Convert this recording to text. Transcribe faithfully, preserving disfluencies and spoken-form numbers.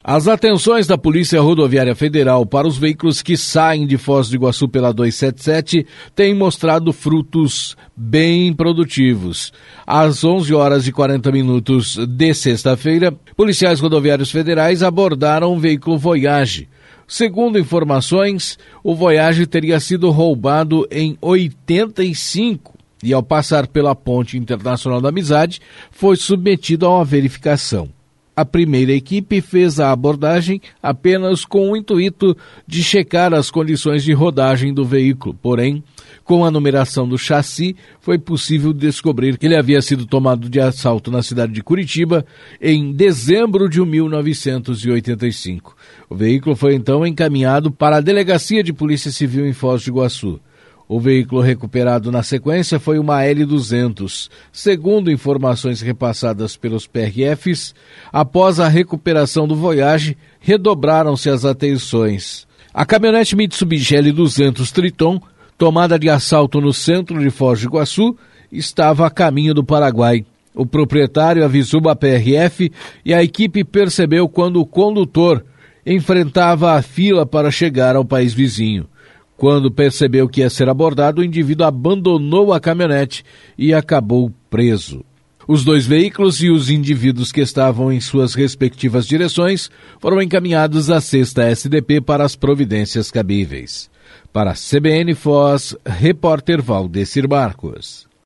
As atenções da Polícia Rodoviária Federal para os veículos que saem de Foz do Iguaçu pela duzentos e setenta e sete têm mostrado frutos bem produtivos. Às onze horas e quarenta minutos de sexta-feira, policiais rodoviários federais abordaram o veículo Voyage. Segundo informações, o Voyage teria sido roubado em oitenta e cinco e, ao passar pela Ponte Internacional da Amizade, foi submetido a uma verificação. A primeira equipe fez a abordagem apenas com o intuito de checar as condições de rodagem do veículo. Porém, com a numeração do chassi, foi possível descobrir que ele havia sido tomado de assalto na cidade de Curitiba em dezembro de mil novecentos e oitenta e cinco. O veículo foi então encaminhado para a Delegacia de Polícia Civil em Foz do Iguaçu. O veículo recuperado na sequência foi uma L duzentos. Segundo informações repassadas pelos P R Fs, após a recuperação do Voyage, redobraram-se as atenções. A caminhonete Mitsubishi L duzentos Triton, tomada de assalto no centro de Foz do Iguaçu, estava a caminho do Paraguai. O proprietário avisou a P R F e a equipe percebeu quando o condutor enfrentava a fila para chegar ao país vizinho. Quando percebeu que ia ser abordado, o indivíduo abandonou a caminhonete e acabou preso. Os dois veículos e os indivíduos que estavam em suas respectivas direções foram encaminhados à sexta S D P para as providências cabíveis. Para a C B N Foz, repórter Valdecir Marcos.